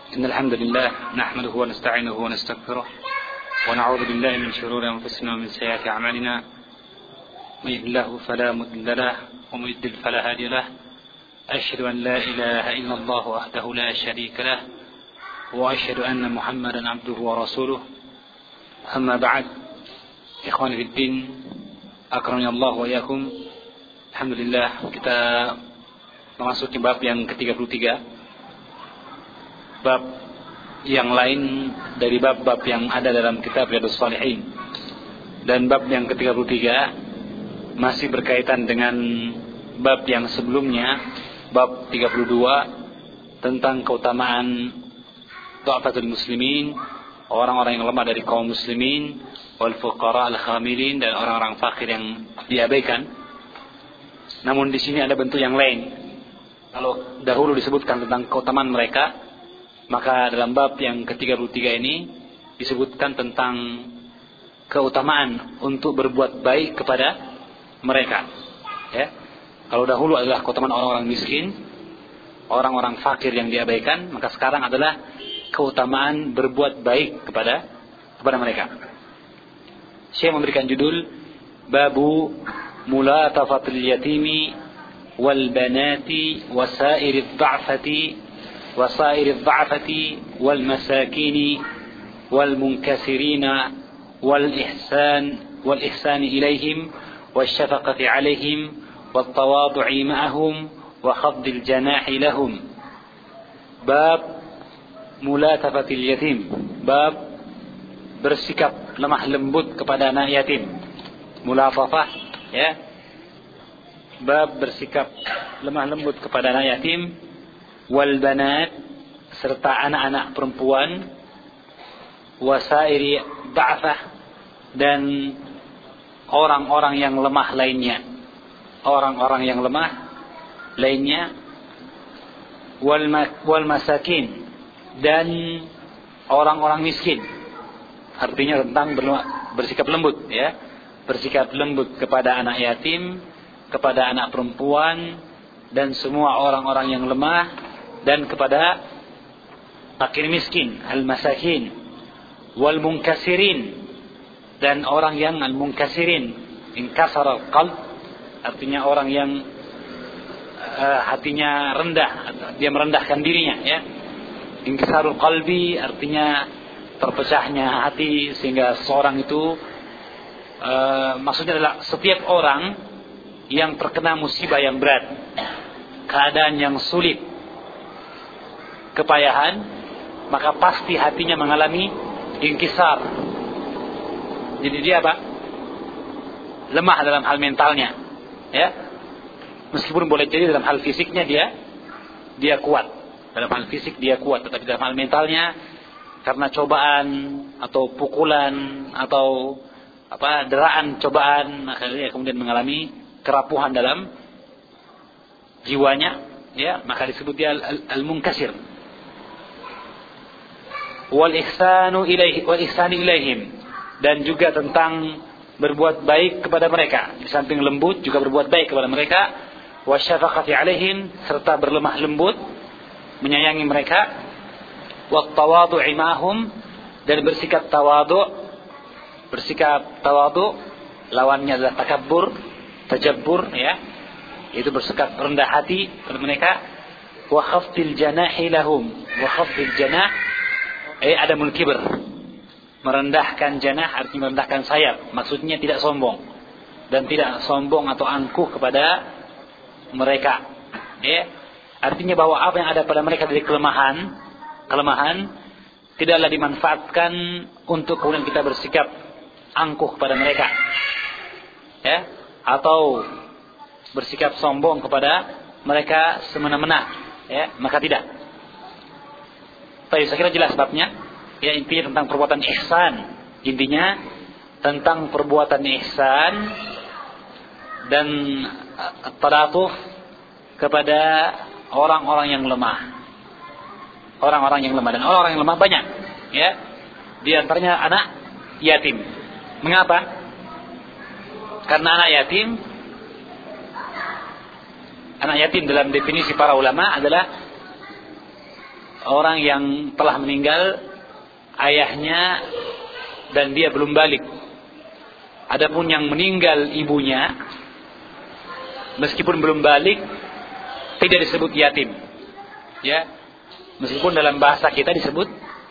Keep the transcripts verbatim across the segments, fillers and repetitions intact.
إن الحمد لله نحمده ونستعينه ونستغفره ونعوذ بالله من شرور أنفسنا ومن سيئات أعمالنا من يهده الله فلا مضل له ومن يضلل فلا هادي له أشهد أن لا إله إلا الله وحده لا شريك له وأشهد أن محمدا عبده ورسوله أما بعد إخواني في الدين أكرمني الله وإياكم. Alhamdulillah, kita memasuki bab yang ke tiga puluh tiga, bab yang lain dari bab-bab yang ada dalam kitab Riyadhus Shalihin. Dan bab yang ke tiga puluh tiga masih berkaitan dengan bab yang sebelumnya, bab tiga puluh dua, tentang keutamaan du'afatul muslimin, orang-orang yang lemah dari kaum muslimin, wal fuqara al-khamilin, dan orang-orang fakir yang diabaikan. Namun di sini ada bentuk yang lain. Kalau dahulu disebutkan tentang keutamaan mereka, maka dalam bab yang ke tiga puluh tiga ini disebutkan tentang keutamaan untuk berbuat baik kepada mereka. Ya. Kalau dahulu adalah keutamaan orang-orang miskin, orang-orang fakir yang diabaikan, maka sekarang adalah keutamaan berbuat baik kepada kepada mereka. Saya memberikan judul Babu mulatafatul yatimi wal banati wasairid dha'fati wasairid dha'fati wal masakini wal munkasirina wal ihsan wal ihsani ilaihim wasyafaqati alaihim wat tawadhu'i ma'ahum wa khafdil janahi lahum. Bab mulatafatil yatim, bab bersikap lemah lembut kepada anak yatim. Mulatafah, ya, bab bersikap lemah lembut kepada anak yatim, wal banat, serta anak-anak perempuan, wasairi dha'fah, dan orang-orang yang lemah lainnya, orang-orang yang lemah lainnya, wal, wal masakin, dan orang-orang miskin. Artinya tentang bersikap lembut, ya, bersikap lembut kepada anak yatim, kepada anak perempuan, dan semua orang-orang yang lemah, dan kepada fakir miskin, al-masakin, wal munkasirin, dan orang yang al-munkasirin, inkasar al-qalb, artinya orang yang uh, hatinya rendah, dia merendahkan dirinya, ya. Inkisarul qalbi artinya terpecahnya hati, sehingga seorang itu uh, maksudnya adalah setiap orang yang terkena musibah yang berat, keadaan yang sulit, kepayahan, maka pasti hatinya mengalami inkisar. Jadi dia apa? Lemah dalam hal mentalnya, ya. Meskipun boleh jadi dalam hal fisiknya dia dia kuat. Dalam hal fisik dia kuat, tetapi dalam hal mentalnya karena cobaan atau pukulan atau apa deraan cobaan, akhirnya kemudian mengalami kerapuhan dalam jiwanya, ya, maka disebut dia al-munkasir. Wal ihsanu ilaihi wal ihsani ilaihim, dan juga tentang berbuat baik kepada mereka. Di samping lembut juga berbuat baik kepada mereka, wasyafaqati alaihim, serta berlemah lembut menyayangi mereka, wat tawadhu'i ma'hum, dan bersikap tawadhu'. Bersikap tawadhu' lawannya adalah takabbur, tajabbur, ya, itu bersikap rendah hati kepada mereka. Wa khafdil janahi lahum, wa khafdil janah eh adamul kibr, merendahkan janah artinya merendahkan sayap, maksudnya tidak sombong, dan tidak sombong atau angkuh kepada mereka, ya. Artinya bahwa apa yang ada pada mereka dari kelemahan, kelemahan tidaklah dimanfaatkan untuk kemudian kita bersikap angkuh kepada mereka, ya, atau bersikap sombong kepada mereka semena-mena, ya, maka tidak. Tapi saya kira jelas babnya, ya, intinya tentang perbuatan ihsan, intinya tentang perbuatan ihsan dan tadatuf kepada orang-orang yang lemah, orang-orang yang lemah, dan orang-orang yang lemah banyak, ya, di antaranya anak yatim. Mengapa? Karena anak yatim, anak yatim dalam definisi para ulama adalah orang yang telah meninggal ayahnya dan dia belum balik. Adapun yang meninggal ibunya, meskipun belum balik, tidak disebut yatim. Ya, meskipun dalam bahasa kita disebut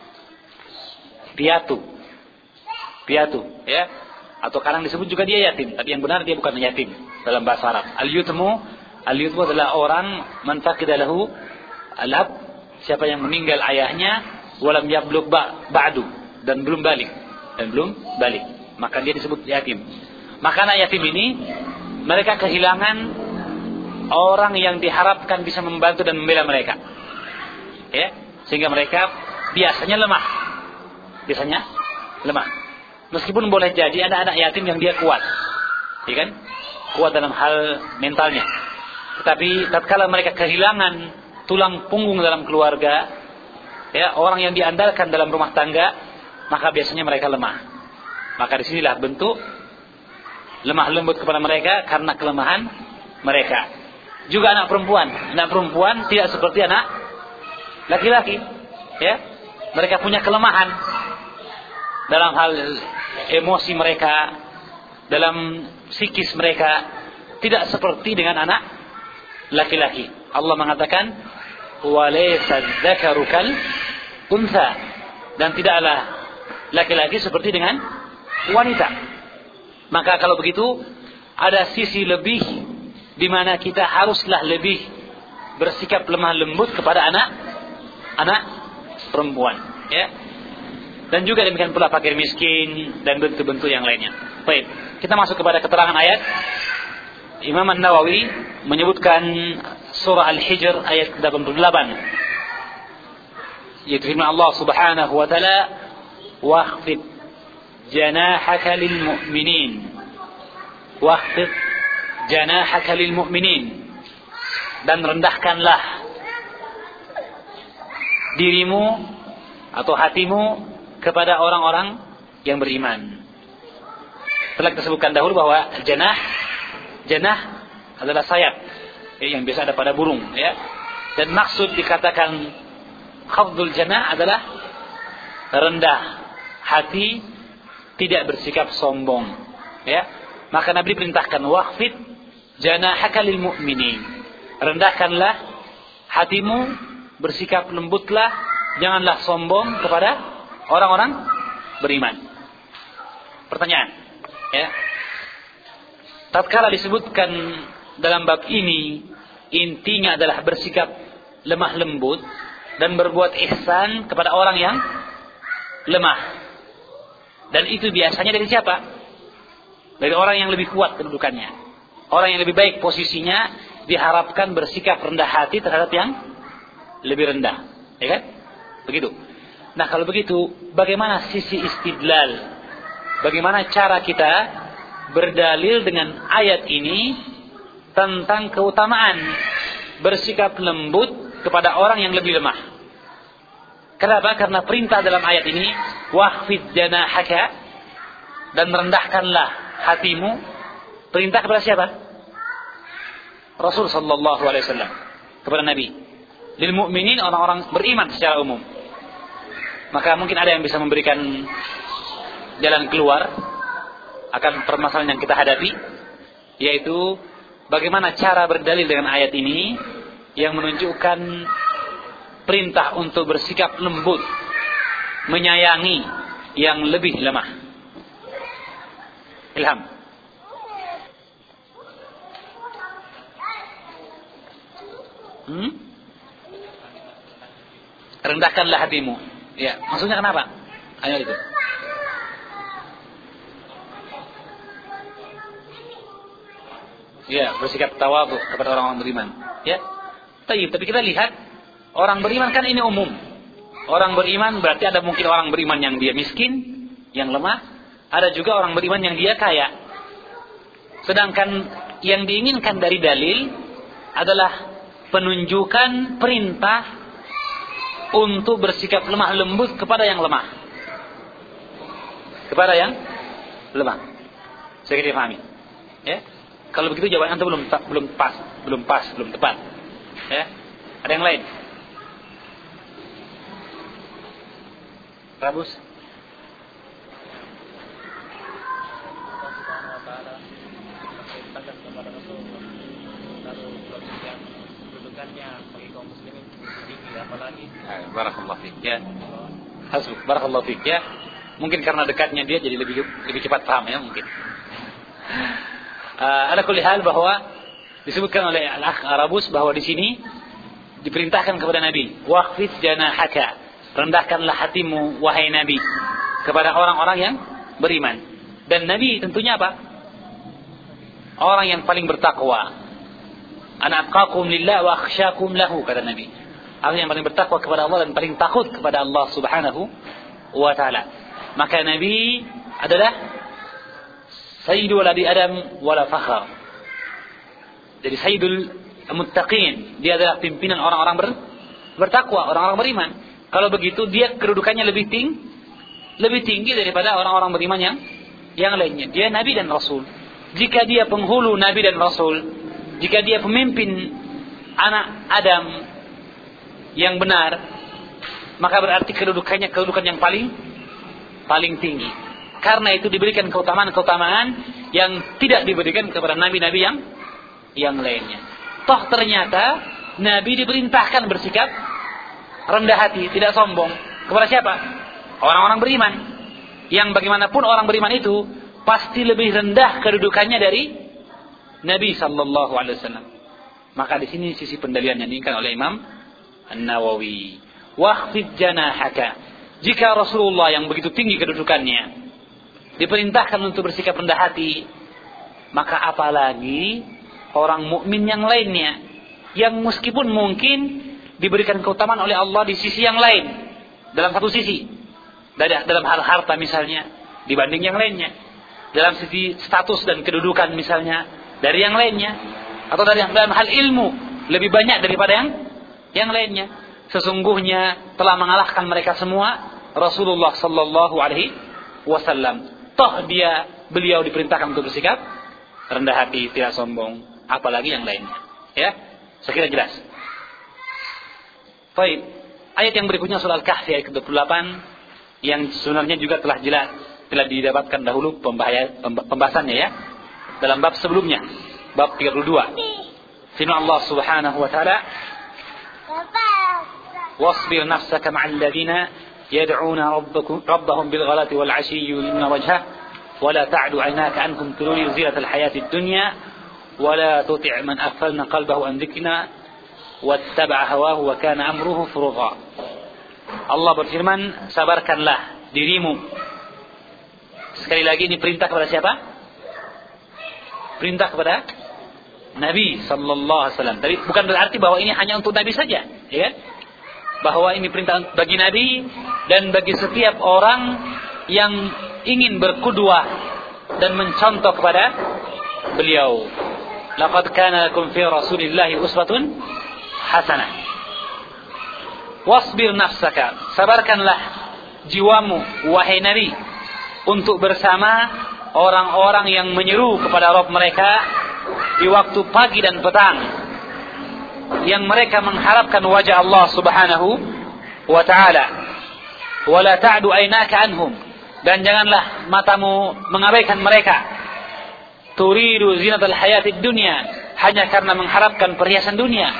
piatu, piatu, ya, atau kadang disebut juga dia yatim. Tapi yang benar dia bukan yatim dalam bahasa Arab. Al-yutmu, al-yutmu adalah orang man faqida lahu al-ab, siapa yang meninggal ayahnya, walam yablugh ba'du, dan belum balik, dan belum balik. Maka dia disebut yatim. Maka anak yatim ini mereka kehilangan orang yang diharapkan bisa membantu dan membela mereka. Ya, sehingga mereka biasanya lemah. Biasanya lemah. Meskipun boleh jadi ada anak yatim yang dia kuat. Ya kan? Kuat dalam hal mentalnya. Tetapi tatkala mereka kehilangan tulang punggung dalam keluarga, ya, orang yang diandalkan dalam rumah tangga, maka biasanya mereka lemah. Maka disinilah bentuk lemah lembut kepada mereka karena kelemahan mereka. Juga anak perempuan, anak perempuan tidak seperti anak laki-laki, ya. Mereka punya kelemahan dalam hal emosi mereka, dalam psikis mereka, tidak seperti dengan anak laki-laki. Allah mengatakan, "Walaysa dzakaru kal untha," dan tidaklah laki-laki seperti dengan wanita. Maka kalau begitu ada sisi lebih di mana kita haruslah lebih bersikap lemah lembut kepada anak anak perempuan, ya. Dan juga demikian pula fakir miskin dan bentuk-bentuk yang lainnya. Baik, kita masuk kepada keterangan ayat. Imam An-Nawawi menyebutkan surah Al-Hijr ayat delapan puluh delapan. Yaitu firman Allah Subhanahu wa taala, "Waqfid janahaka lil mu'minin." Waqfid janahaka lil mu'minin. Dan rendahkanlah dirimu atau hatimu kepada orang-orang yang beriman. Telah kita sebutkan dahulu bahwa janah janah adalah sayap, ya, yang biasa ada pada burung, ya. Dan maksud dikatakan khafdul janah adalah rendah hati, tidak bersikap sombong, ya. Maka Nabi perintahkan waqfid janahaka lil mu'minin. Rendahkanlah hatimu, bersikap lembutlah, janganlah sombong kepada orang-orang beriman. Pertanyaan, ya. Tatkala disebutkan dalam bab ini intinya adalah bersikap lemah lembut dan berbuat ihsan kepada orang yang lemah. Dan itu biasanya dari siapa? Dari orang yang lebih kuat kedudukannya. Orang yang lebih baik posisinya diharapkan bersikap rendah hati terhadap yang lebih rendah. Ya kan? Begitu. Nah, kalau begitu, bagaimana sisi istidlal? Bagaimana cara kita berdalil dengan ayat ini tentang keutamaan bersikap lembut kepada orang yang lebih lemah? Kenapa? Karena perintah dalam ayat ini, waqfid janahaka, dan rendahkanlah hatimu. Perintah kepada siapa? Rasul sallallahu alaihi wasallam, kepada Nabi. Lil mu'minin, orang-orang beriman secara umum. Maka mungkin ada yang bisa memberikan jalan keluar akan permasalahan yang kita hadapi, yaitu bagaimana cara berdalil dengan ayat ini yang menunjukkan perintah untuk bersikap lembut, menyayangi yang lebih lemah. Ilham. Hmm? Rendahkanlah hatimu. Ya, maksudnya kenapa? Ayo itu. Ya, bersikap tawadhu kepada orang-orang beriman. Ya. Tapi, tapi kita lihat orang beriman kan ini umum. Orang beriman berarti ada mungkin orang beriman yang dia miskin, yang lemah, ada juga orang beriman yang dia kaya. Sedangkan yang diinginkan dari dalil adalah penunjukan perintah untuk bersikap lemah lembut kepada yang lemah. Kepada yang lemah. Saya kira dipahami. Ya. Kalau begitu jawaban Anda belum belum pas, belum pas, belum tepat. Ya. Ada yang lain? Rabus. Barakallahu fiik ya. Hasbuk, barakallahu fiik ya. Mungkin karena dekatnya dia jadi lebih lebih cepat paham ya mungkin. Uh, ala kulli hal bahwa disebutkan oleh Al-Akh Arabus bahwa di sini diperintahkan kepada Nabi, waqfid janahaka, rendahkanlah hatimu wahai Nabi kepada orang-orang yang beriman. Dan Nabi tentunya apa? Orang yang paling bertakwa. Ana atqakum lillah wa akhsyakum lahu, kata Nabi. Orang yang paling bertakwa kepada Allah dan paling takut kepada Allah Subhanahu wa taala. Maka Nabi adalah Sayyidul Waladi Adam wala fakhr. Jadi Sayyidul Muttaqin, dia adalah pimpinan orang-orang ber, bertakwa, orang-orang beriman. Kalau begitu dia kedudukannya lebih tinggi, lebih tinggi daripada orang-orang beriman yang yang lainnya. Dia Nabi dan Rasul. Jika dia penghulu Nabi dan Rasul, jika dia pemimpin anak Adam yang benar, maka berarti kedudukannya kedudukan yang paling paling tinggi. Karena itu diberikan keutamaan-keutamaan yang tidak diberikan kepada nabi-nabi yang yang lainnya. Toh ternyata Nabi diperintahkan bersikap rendah hati, tidak sombong. Kepada siapa? Orang-orang beriman. Yang bagaimanapun orang beriman itu pasti lebih rendah kedudukannya dari Nabi sallallahu alaihi wasallam. Maka di sini sisi pendalilan yang diinginkan oleh Imam An-Nawawi. Waqfid janahaka. Jika Rasulullah yang begitu tinggi kedudukannya diperintahkan untuk bersikap rendah hati, maka apalagi orang mukmin yang lainnya yang meskipun mungkin diberikan keutamaan oleh Allah di sisi yang lain, dalam satu sisi, dalam hal harta misalnya dibanding yang lainnya, dalam sisi status dan kedudukan misalnya dari yang lainnya, atau dari dalam hal ilmu lebih banyak daripada yang yang lainnya. Sesungguhnya telah mengalahkan mereka semua Rasulullah sallallahu alaihi wasallam. Toh dia beliau diperintahkan untuk bersikap rendah hati, tidak sombong, apalagi yang lainnya. Ya, sekira jelas. Baik, ayat yang berikutnya surah Al-Kahfi ayat ke dua puluh delapan yang sebenarnya juga telah jelas telah didapatkan dahulu pembahasannya ya dalam bab sebelumnya, bab tiga puluh dua. Firman Allah Subhanahu wa taala, "Wasbir nafsaka ma'al ladzina يدعون ربكم ربهم بالغلاة والعشي يريدون وجهه ولا تعد عيناك عنهم تريد زينة الحياة الدنيا ولا تطع من أغفلنا قلبه عن ذكرنا واتبع هواه وكان أمره فرطا." Allah berfirman, sabarkanlah dirimu. Sekali lagi ini perintah kepada siapa? Perintah kepada Nabi sallallahu alaihi wasallam. Tapi bukan berarti bahwa ini hanya untuk Nabi saja, ya. Bahwa ini perintah bagi Nabi dan bagi setiap orang yang ingin berqudwah dan mencontoh kepada beliau. Laqad kana lakum fi Rasulillahi uswatun hasanah. Wasbir nafsaka, sabarkanlah jiwamu wahai Nabi untuk bersama orang-orang yang menyeru kepada Rabb mereka di waktu pagi dan petang, yang mereka mengharapkan wajah Allah Subhanahu wa taala. Wala ta'du aynaka anhum, dan janganlah matamu mengabaikan mereka. Turidu zinatal hayatid dunya, hanya karena mengharapkan perhiasan dunia.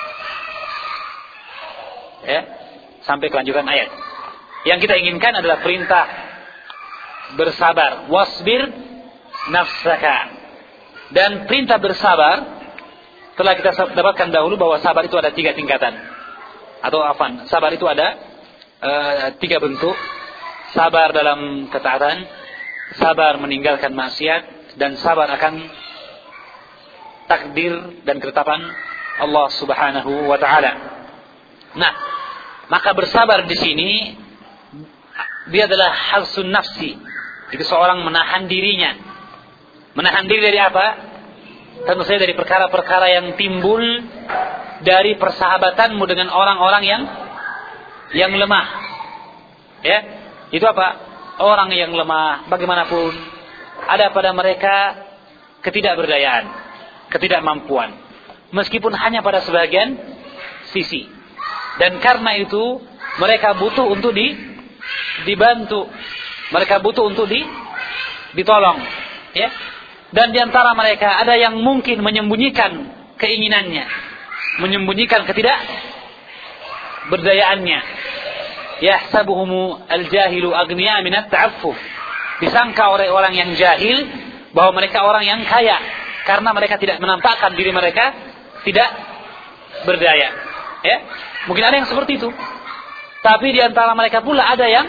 Ya, sampai kelanjutan ayat. Yang kita inginkan adalah perintah bersabar, wasbir nafsaka. Dan perintah bersabar telah kita dapatkan dahulu bahwa sabar itu ada tiga tingkatan. Atau afan, sabar itu ada uh, tiga bentuk. Sabar dalam ketaatan, sabar meninggalkan maksiat, dan sabar akan takdir dan ketetapan Allah Subhanahu wa taala. Nah, maka bersabar di sini dia adalah halsun nafsi. Itu seorang menahan dirinya. Menahan diri dari apa? Tentu saja dari perkara-perkara yang timbul dari persahabatanmu dengan orang-orang yang yang lemah. Ya, itu apa? Orang yang lemah bagaimanapun ada pada mereka ketidakberdayaan, ketidakmampuan, meskipun hanya pada sebagian sisi. Dan karena itu mereka butuh untuk di dibantu, mereka butuh untuk di, ditolong, ya. Dan di antara mereka ada yang mungkin menyembunyikan keinginannya, menyembunyikan ketidakberdayaannya. Yahsabuhumu al-jahilu aghniya min at-ta'affuf. Disangka oleh orang yang jahil bahwa mereka orang yang kaya karena mereka tidak menampakkan diri mereka tidak berdaya. Ya, mungkin ada yang seperti itu. Tapi di antara mereka pula ada yang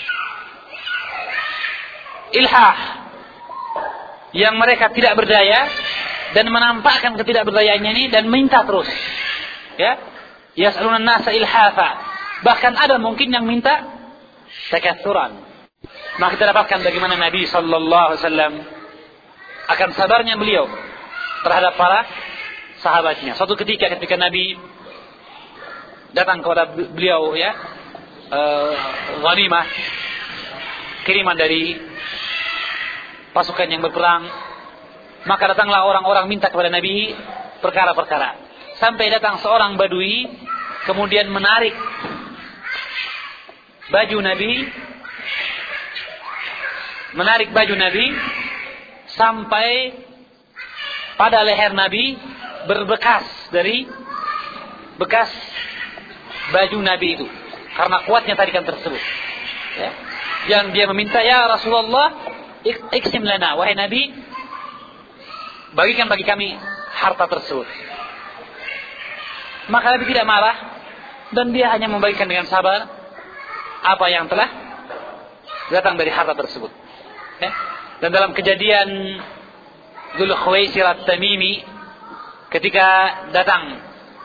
ilhah, yang mereka tidak berdaya dan menampakkan ketidakberdayaannya ini dan minta terus. Ya, yas'aluna an-nasa ilhafa. Bahkan ada mungkin yang minta takatsuran. Maka kita dapatkan bagaimana Nabi sallallahu alaihi wasallam akan sabarnya beliau terhadap para sahabatnya. Suatu ketika ketika Nabi datang kepada beliau, ya, uh, ghanimah, kiriman dari pasukan yang berperang, maka datanglah orang-orang minta kepada Nabi perkara-perkara. Sampai datang seorang badui, kemudian menarik baju Nabi, menarik baju Nabi sampai pada leher Nabi berbekas dari bekas baju Nabi itu, karena kuatnya tarikan tersebut. Ya. Yang dia meminta, ya Rasulullah, iksim lana, wahai Nabi, bagikan bagi kami harta tersebut. Maka Nabi tidak marah dan dia hanya membagikan dengan sabar apa yang telah datang dari harta tersebut. Ya. Dan dalam kejadian Dzul Khuwaisir At-Tamimi ketika datang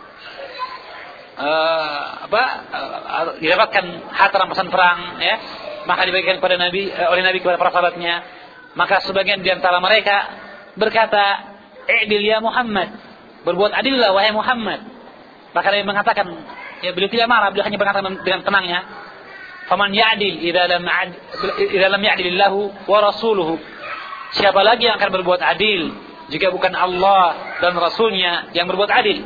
uh, apa uh, didapatkan harta rampasan perang, ya, maka dibagikan kepada Nabi uh, oleh Nabi kepada para sahabatnya. Maka sebagian di antara mereka berkata, "I'dil ya Muhammad." Berbuat adillah wahai Muhammad. Maka Nabi mengatakan, ya, beliau tidak marah, beliau hanya berkata dengan tenangnya, "Faman ya'dil idza lam idza lam ya'dilillahu wa rasuluhu." Siapa lagi yang akan berbuat adil jika bukan Allah dan Rasulnya yang berbuat adil?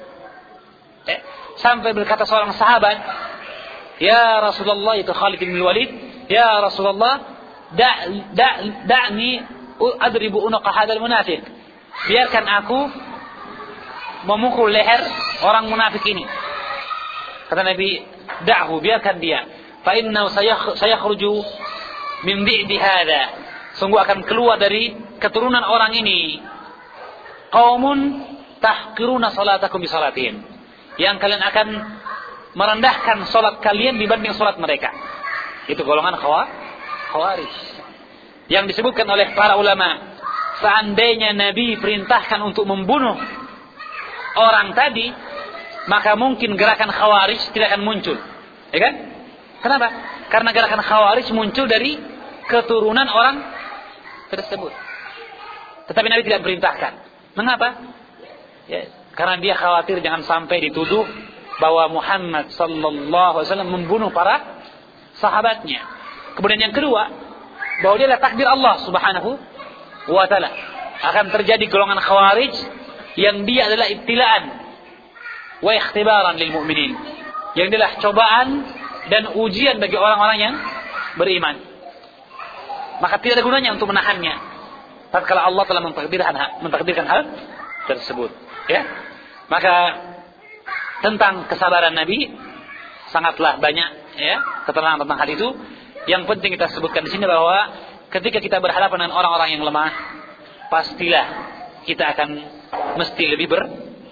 Eh, sampai berkata seorang sahabat, "Ya Rasulullah," itu Khalid bin Walid, "Ya Rasulullah, da' da' da'ni adribu unuqa hadzal munafiq." Biarkan aku memukul leher orang munafik ini. Kata Nabi, "Da'hu, biarkan dia. Fa innahu sayakhruju min bi'di hadza." Sungguh akan keluar dari keturunan orang ini qaumun tahqiruna salatakum bi salatin, yang kalian akan merendahkan salat kalian dibanding salat mereka. Itu golongan Khawarij. Yang disebutkan oleh para ulama, seandainya Nabi perintahkan untuk membunuh orang tadi, maka mungkin gerakan Khawarij tidak akan muncul. Ya kan? Kenapa? Karena gerakan Khawarij muncul dari keturunan orang tersebut. Tetapi Nabi tidak perintahkan. Mengapa? Ya, karena dia khawatir jangan sampai dituduh bahwa Muhammad sallallahu alaihi wasallam membunuh para sahabatnya. Kemudian yang kedua, bahwa dia adalah takdir Allah Subhanahu wa taala. Akan terjadi golongan Khawarij yang dia adalah ibtilaan wa ikhtibaran lil mu'minin. Yang dia adalah cobaan dan ujian bagi orang-orang yang beriman. Maka tidak ada gunanya untuk menahannya tatkala Allah telah mentakdirkan mentakdirkan hal tersebut, ya. Maka tentang kesabaran Nabi sangatlah banyak, ya, keterangan tentang hal itu. Yang penting kita sebutkan di sini bahwa ketika kita berhadapan dengan orang-orang yang lemah, pastilah kita akan mesti lebih ber,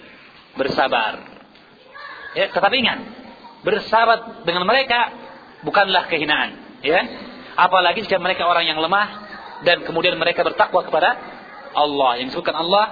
bersabar. Ya, tetapi ingat, bersahabat dengan mereka bukanlah kehinaan, ya. Apalagi jika mereka orang yang lemah dan kemudian mereka bertakwa kepada Allah. Yang disebutkan Allah,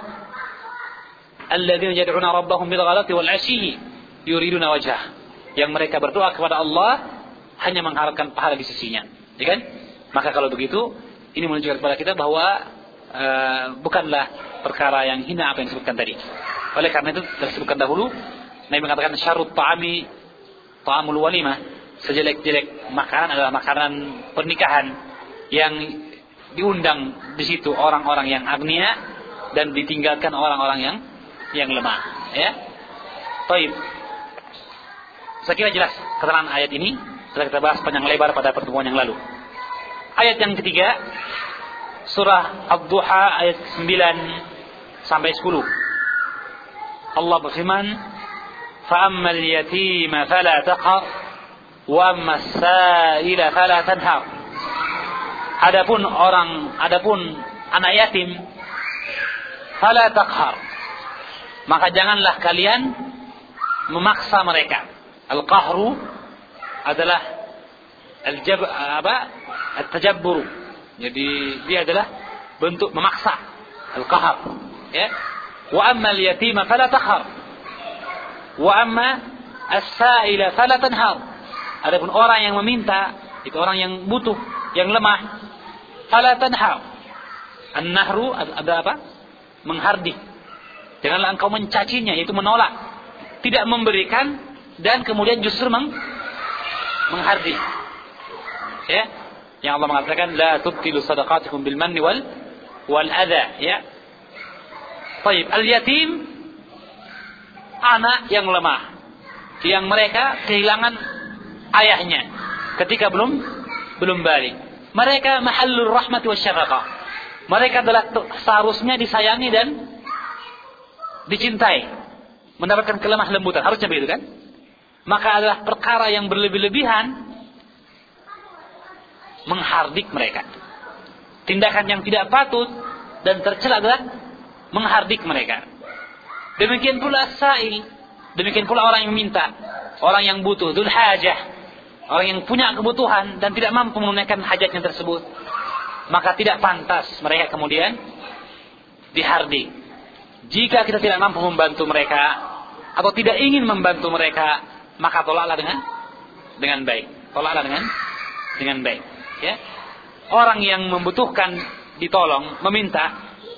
alladzina yad'una rabbahum bil ghadati wal 'ashyi yuriduna wajhah. Yang mereka berdoa kepada Allah hanya mengharapkan pahala di sisinya. Ya kan? Maka kalau begitu, ini menunjukkan kepada kita bahwa uh, bukanlah perkara yang hina apa yang disebutkan tadi. Oleh karena itu disebutkan dahulu, Nabi mengatakan syarrut ta'ami ta'amul walimah. Sejelek-jelek makanan adalah makanan pernikahan yang diundang di situ orang-orang yang agnia dan ditinggalkan orang-orang yang yang lemah, ya. Baik. Saya kira jelas keterangan ayat ini. telah kita bahas panjang lebar pada pertemuan yang lalu. Ayat yang ketiga, surah Ad-Duha ayat sembilan sampai sepuluh. Allah berfirman, فَأَمَّا الْيَتِيمَ فَلَا تَقْهَرْ وَأَمَّا السَّائِلَ فَلَا تَنْهَرْ. Adapun orang, adapun anak yatim, fala taqhar, maka janganlah kalian memaksa mereka. Al-qahru adalah al-jab apa? At-tajabbur. Jadi dia adalah bentuk memaksa. Al-qahr, ya. Wa amma al-yatima fala taqhar. Wa amma as-sa'ila fala tanhar. Adapun orang yang meminta, itu orang yang butuh, yang lemah, fala tanhar. An-nahru ada apa? Menghardik. Janganlah engkau mencacinya, yaitu menolak, tidak memberikan, dan kemudian justru meng menghardik. Ya, yang Allah mengatakan la tubtilu sadaqatikum bil manni wal wal adha, ya. Baik, al-yatim anak yang lemah, yang mereka kehilangan ayahnya ketika belum belum balik. Mereka mahallur rahmati wasyafaqah. Mereka adalah seharusnya disayangi dan dicintai, mendapatkan kelemah lembutan, harusnya begitu kan? Maka adalah perkara yang berlebih-lebihan menghardik mereka. Tindakan yang tidak patut dan tercela adalah menghardik mereka. Demikian pula sa'il, demikian pula orang yang minta, orang yang butuh, dzul hajah, orang yang punya kebutuhan dan tidak mampu menunaikan hajatnya tersebut, maka tidak pantas mereka kemudian dihardik. Jika kita tidak mampu membantu mereka atau tidak ingin membantu mereka, maka tolaklah dengan dengan baik. Tolaklah dengan dengan baik, ya. Orang yang membutuhkan ditolong, meminta,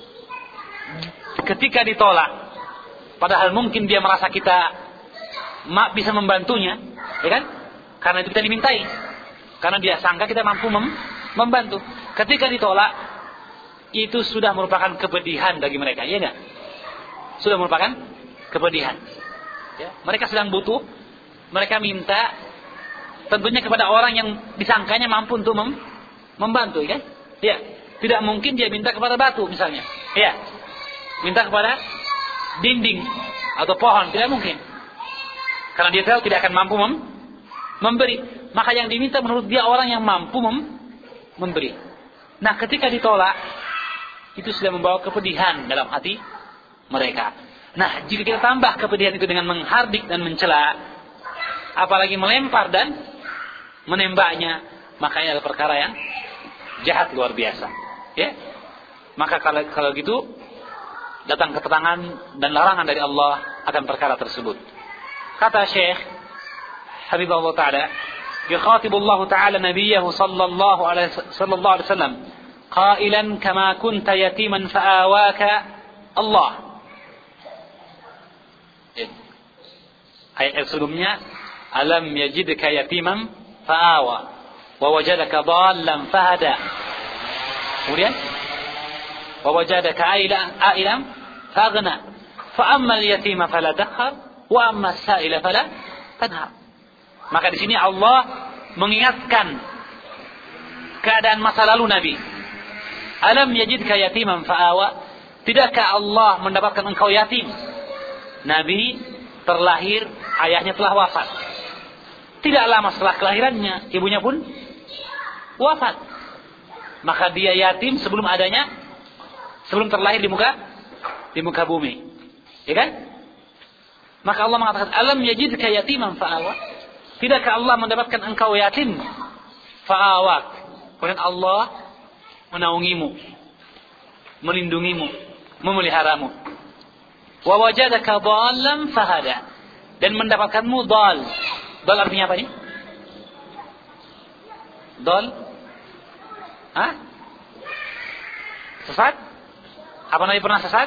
ketika ditolak, padahal mungkin dia merasa kita mak bisa membantunya, ya kan? Karena itu kita dimintai, karena dia sangka kita mampu mem- membantu. Ketika ditolak, itu sudah merupakan kepedihan bagi mereka, ya enggak? Sudah merupakan kepedihan. Ya, mereka sedang butuh, mereka minta, tentunya kepada orang yang disangkanya mampu untuk mem- membantu, ya. Ya, tidak mungkin dia minta kepada batu misalnya. Ya, minta kepada dinding atau pohon, tidak mungkin. Karena dia tahu tidak akan mampu mem- memberi. Maka yang diminta menurut dia orang yang mampu mem- memberi. Nah, ketika ditolak, itu sudah membawa kepedihan dalam hati mereka. Nah, jika kita tambah kepedihan itu dengan menghardik dan mencela, apalagi melempar dan menembaknya, maka ini adalah perkara yang jahat luar biasa. Ya, maka kalau kalau gitu datang keterangan dan larangan dari Allah akan perkara tersebut. Kata Syekh Habibullah Taala, يخاطب الله تعالى نبيه صلى الله عليه صلى الله عليه وسلم قائلا كما كنت يتيما فآواك الله. Ayat sebelumnya, alam yajidka yatiman fa'awa wa wajadaka dhallan fahada. Kemudian wa wajadaka ailan faghna fa amma al-yatima fala taqhar wa amma as-sa'ila fala tanhar. Maka di sini Allah mengingatkan keadaan masa lalu Nabi. Alam yajidka yatiman fa'awa, tidakkah Allah mendapatkan engkau yatim? Nabi terlahir, ayahnya telah wafat. Tidak lama setelah kelahirannya, ibunya pun wafat. Maka dia yatim sebelum adanya, sebelum terlahir di muka di muka bumi. Ya kan? Maka Allah mengatakan, alam yajidka yatiman fa'awa, tidakkah Allah mendapatkan engkau yatim? Fa'awak, kemudian Allah menaungimu, melindungimu, memeliharamu. Wa wajadaka dhallan fahada, dan mendapatkanmu dhal. Dhal artinya apa nih? Dhal? Hah? Sesat? Apa Nabi pernah sesat?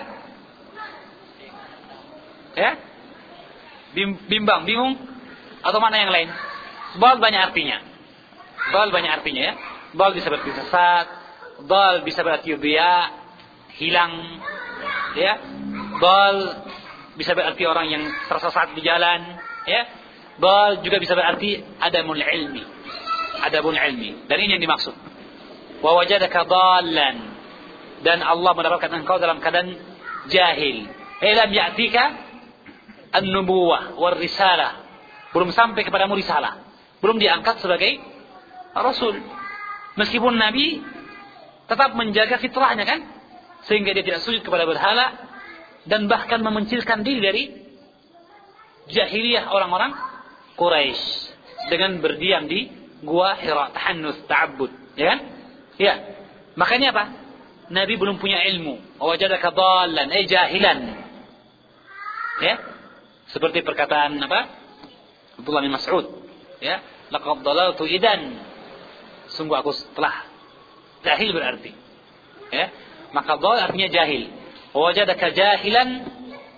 Ya? Bimbang, bingung? Atau mana yang lain? Dhal banyak artinya. Dhal banyak artinya, ya. Dhal bisa berarti sesat, dhal bisa berarti dia hilang, ya. Dhal bisa berarti orang yang tersesat di jalan, ya. Dal juga bisa berarti adamul ilmi. Adamul ilmi. Dan ini yang dimaksud. Wa wajadaka dallan. Dan Allah mendapatkan engkau dalam keadaan jahil. Ilam ya'tika an-nubuwah war risalah. Belum sampai kepadamu risalah. Belum diangkat sebagai rasul. Meskipun nabi tetap menjaga fitrahnya kan? Sehingga dia tidak sujud kepada berhala dan bahkan memencilkan diri dari jahiliyah orang-orang Quraisy dengan berdiam di gua Hira, tahannus, ta'abbud, ya kan? Ya. Makanya apa? Nabi belum punya ilmu. Wajadaka dhallan, ay jahilan. Ya. Seperti perkataan apa? Abdullah bin Mas'ud, ya. Laqad dhalaltu idan. Sungguh aku telah jahil berarti. Ya. Maka dhal artinya jahil. Wajadaka jahilan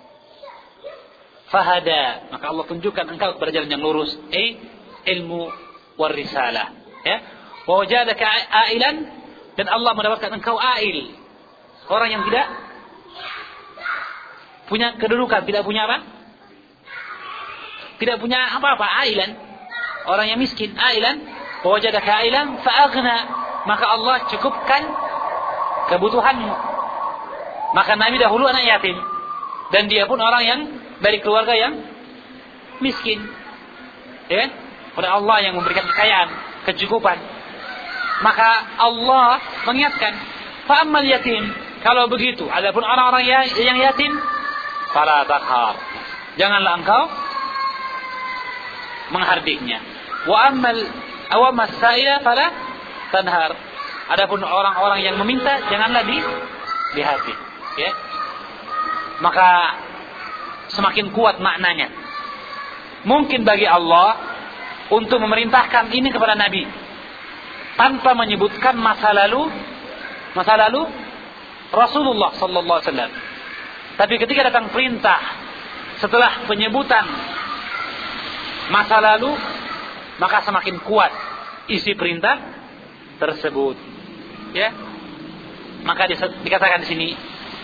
fahada. Maka Allah tunjukkan engkau kepada jalan yang lurus. Eh, ilmu war risalah. Ya. Wajadaka ailan, dan Allah mendapatkan engkau ail. Orang yang tidak punya kedudukan, tidak punya apa? Tidak punya apa-apa, ailan. Orang yang miskin, ailan. Wajadaka ailan fa'aghna. Maka Allah cukupkan kebutuhanmu. Maka Nabi dahulu anak yatim. Dan dia pun orang yang dari keluarga yang miskin. Ya? Pada Allah yang memberikan kekayaan, kecukupan. Maka Allah mengingatkan, fa'ammal yatim. Kalau begitu, adapun orang-orang yang yatim, fala taqhar. Janganlah engkau menghardiknya. Wa ammal awamas sa'ila fala tanhar. Adapun orang-orang yang meminta, janganlah di dihati. Ya. Maka semakin kuat maknanya. Mungkin bagi Allah untuk memerintahkan ini kepada Nabi tanpa menyebutkan masa lalu masa lalu Rasulullah sallallahu alaihi wasallam. Tapi ketika datang perintah setelah penyebutan masa lalu, maka semakin kuat isi perintah tersebut. Ya. Maka dikatakan di sini,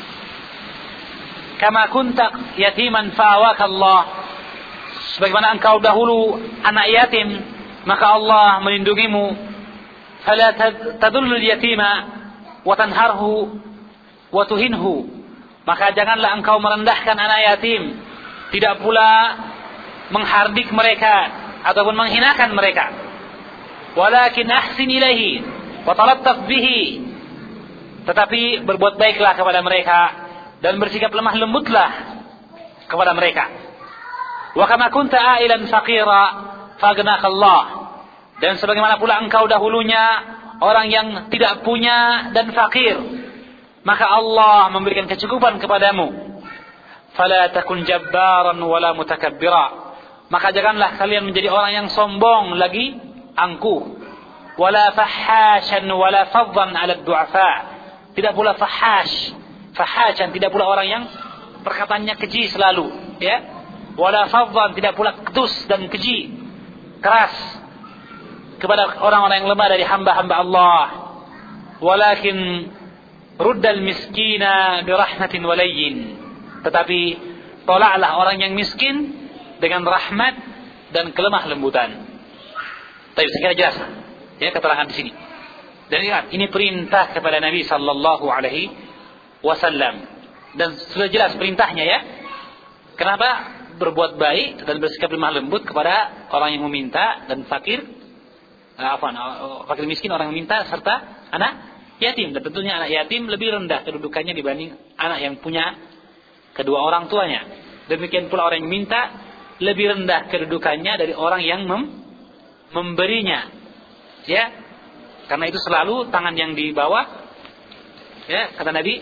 kama kunta yatiman fa'awaka Allah. Sebagaimana engkau dahulu anak yatim, maka Allah melindungimu. Fala tadullu al-yatima wa tanharhu wa tuhinhu. Maka janganlah engkau merendahkan anak yatim, tidak pula menghardik mereka ataupun menghinakan mereka. Walakin ahsin ilaihi wa talattaf bihi. Tetapi berbuat baiklah kepada mereka dan bersikap lemah lembutlah kepada mereka. Wa kama kunta ailan faqira faghnaka Allah. Dan sebagaimana pula engkau dahulunya orang yang tidak punya dan fakir, maka Allah memberikan kecukupan kepadamu. Fala takun jabbaran wala mutakabbira. Maka janganlah kalian menjadi orang yang sombong lagi angkuh. Wala fahasyan wala faddan 'ala ad-du'afa. Tidak pula fahash. Fahasyan tidak pula orang yang perkataannya keji selalu, ya. Wala faddan tidak pula kedus dan keji, keras kepada orang-orang yang lemah dari hamba-hamba Allah. Walakin ruddal miskina birahmatin walayyin. Tetapi tolaklah orang yang miskin dengan rahmat dan kelemah lembutan. Tapi saya kira jelas ya keterangan di sini. Dan ingat, ini perintah kepada Nabi sallallahu alaihi wasallam. Dan sudah jelas perintahnya ya. Kenapa? Berbuat baik dan bersikap lemah lembut kepada orang yang meminta dan fakir. Apa? Fakir miskin, orang yang meminta serta anak yatim. Dan tentunya anak yatim lebih rendah kedudukannya dibanding anak yang punya kedua orang tuanya. Demikian pula orang yang minta lebih rendah kedudukannya dari orang yang mem- memberinya. Ya. Karena itu selalu tangan yang di bawah, ya, kata Nabi,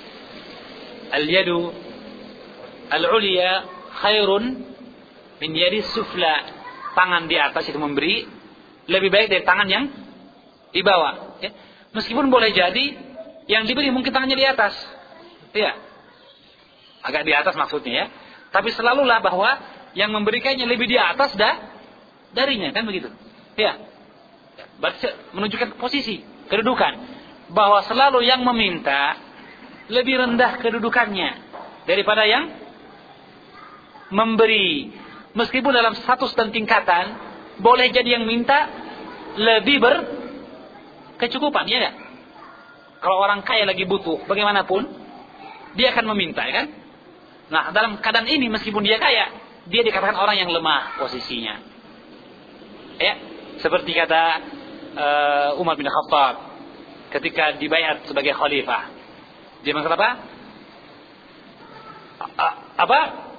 al-yadu al-ulya khairun min yadi sufla. Tangan di atas itu memberi lebih baik dari tangan yang di bawah. Ya. Meskipun boleh jadi yang diberi mungkin tangannya di atas, ya, agak di atas maksudnya ya. Tapi selalulah bahwa yang memberikannya lebih di atas dah darinya, kan begitu? Ya. Berarti menunjukkan posisi kedudukan bahwa selalu yang meminta lebih rendah kedudukannya daripada yang memberi. meskipun dalam status dan tingkatan, boleh jadi yang minta lebih berkecukupan, ya kan? Kalau orang kaya lagi butuh, bagaimanapun dia akan meminta, ya kan? Nah, dalam keadaan ini meskipun dia kaya, dia dikatakan orang yang lemah posisinya. Ya, seperti kata uh, Umar bin Khattab ketika dibayat sebagai khalifah. Dia mengatakan apa? A- apa?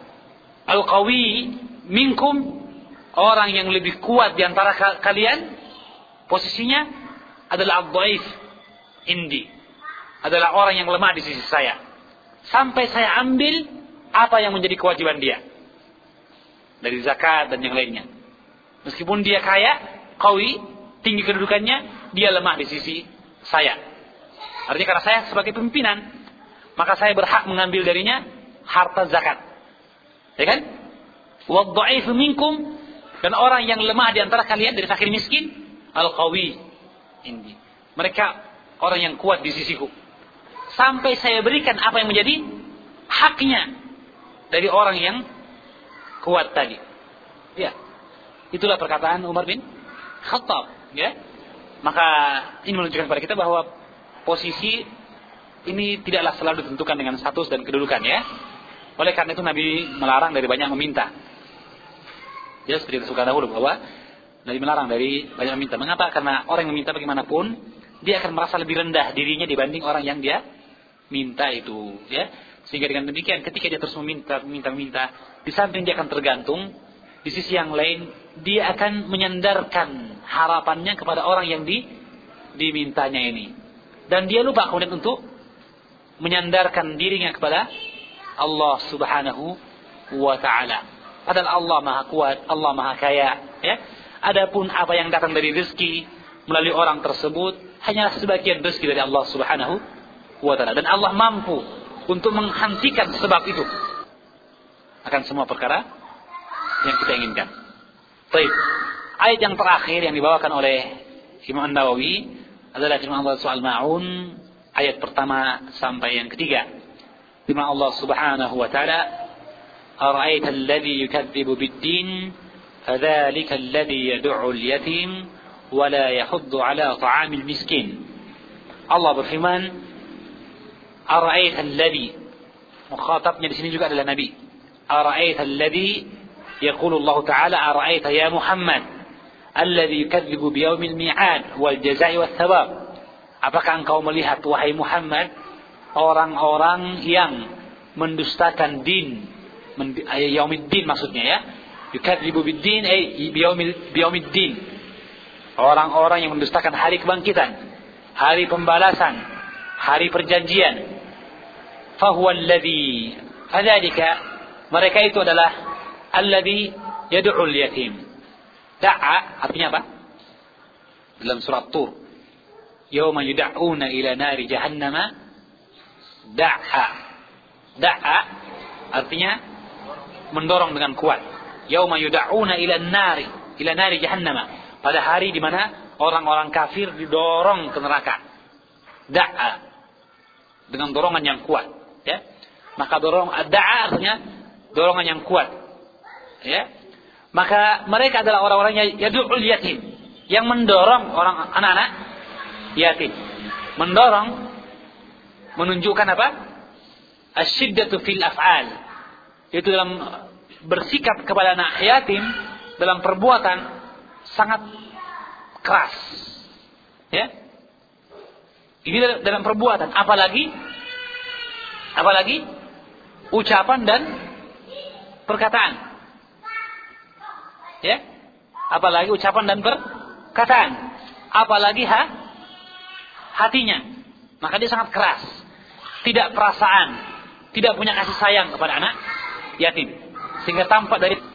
Al-qawi minkum, orang yang lebih kuat di antara kalian posisinya adalah ad-dhaif indi, adalah orang yang lemah di sisi saya. Sampai saya ambil apa yang menjadi kewajiban dia dari zakat dan yang lainnya. Meskipun dia kaya, qawi, tinggi kedudukannya, dia lemah di sisi saya. Artinya karena saya sebagai pimpinan, maka saya berhak mengambil darinya harta zakat. Ya kan? Wad-dha'ifu minkum, dan orang yang lemah di antara kalian dari fakir miskin, al-qawi indi. Mereka orang yang kuat di sisiku. Sampai saya berikan apa yang menjadi haknya dari orang yang kuat tadi. Ya. Itulah perkataan Umar bin Khattab, ya. Maka ini menunjukkan kepada kita bahwa posisi ini tidaklah selalu ditentukan dengan status dan kedudukan, ya. Oleh karena itu Nabi melarang dari banyak meminta. Ya, seperti kita suka dahulu bahwa Nabi melarang dari banyak meminta. Mengapa? Karena orang yang meminta bagaimanapun dia akan merasa lebih rendah dirinya dibanding orang yang dia minta itu, ya. Sehingga dengan demikian ketika dia terus meminta, meminta, meminta, di samping dia akan tergantung, di sisi yang lain dia akan menyandarkan harapannya kepada orang yang di, dimintanya ini. Dan dia lupa kemudian untuk menyandarkan dirinya kepada Allah Subhanahu wa ta'ala. Padahal Allah Maha Kuat, Allah Maha Kaya, ya. Adapun apa yang datang dari rezeki melalui orang tersebut hanyalah sebagian rezeki dari Allah Subhanahu wa ta'ala, dan Allah mampu untuk menghentikan sebab itu akan semua perkara yang kita inginkan. Baik. Ayat yang terakhir yang dibawakan oleh Imam An-Nawawi adalah firman Allah Subhanahu Al-Ma'un, ayat pertama sampai yang ketiga. Firman Allah Subhanahu wa ta'ala, "Ara'aita alladhi yukadzibu bid-din, fadzalika alladhi yad'u al-yatim wa la yahuddu 'ala ta'amil miskin." Allah berfirman, "Ara'aita alladhi", mukhatabnya di sini juga adalah Nabi. "Ara'aita alladhi", yaqulu Allah Ta'ala, "Ara'aita ya Muhammad alladhi yukadzibu biyaumil mi'ad wal jazaa'i wath thawab." Apakah engkau melihat wahai Muhammad orang-orang yang mendustakan din, yaumiddin maksudnya, ya. Yukadzibu bid-din ay biyaumil biyaumiddin. Orang-orang yang mendustakan hari kebangkitan, hari pembalasan, hari perjanjian. Fahuwa alladhi, fadzalika, mereka itu adalah alladhi yad'ul yatim. Da'a artinya apa? Dalam surat Tur, yauma yud'auna ila nari jahannama da'a. Da'a artinya mendorong dengan kuat. Yauma yud'auna ila nari, ila nari jahannama, pada hari di mana orang-orang kafir didorong ke neraka. Da'a, dengan dorongan yang kuat, ya. Maka dorong da'a artinya dorongan yang kuat, ya. Maka mereka adalah orang-orang yang yad'ul yatim, yang mendorong orang anak-anak yatim. Mendorong menunjukkan apa? Asyiddatu fil af'al. Itu dalam bersikap kepada anak yatim dalam perbuatan sangat keras, ya. Ini dalam perbuatan, apalagi apalagi ucapan dan perkataan, ya. Apalagi ucapan dan perkataan, apalagi ha, hatinya. Maka dia sangat keras, tidak perasaan, tidak punya kasih sayang kepada anak yatim, sehingga tampak dari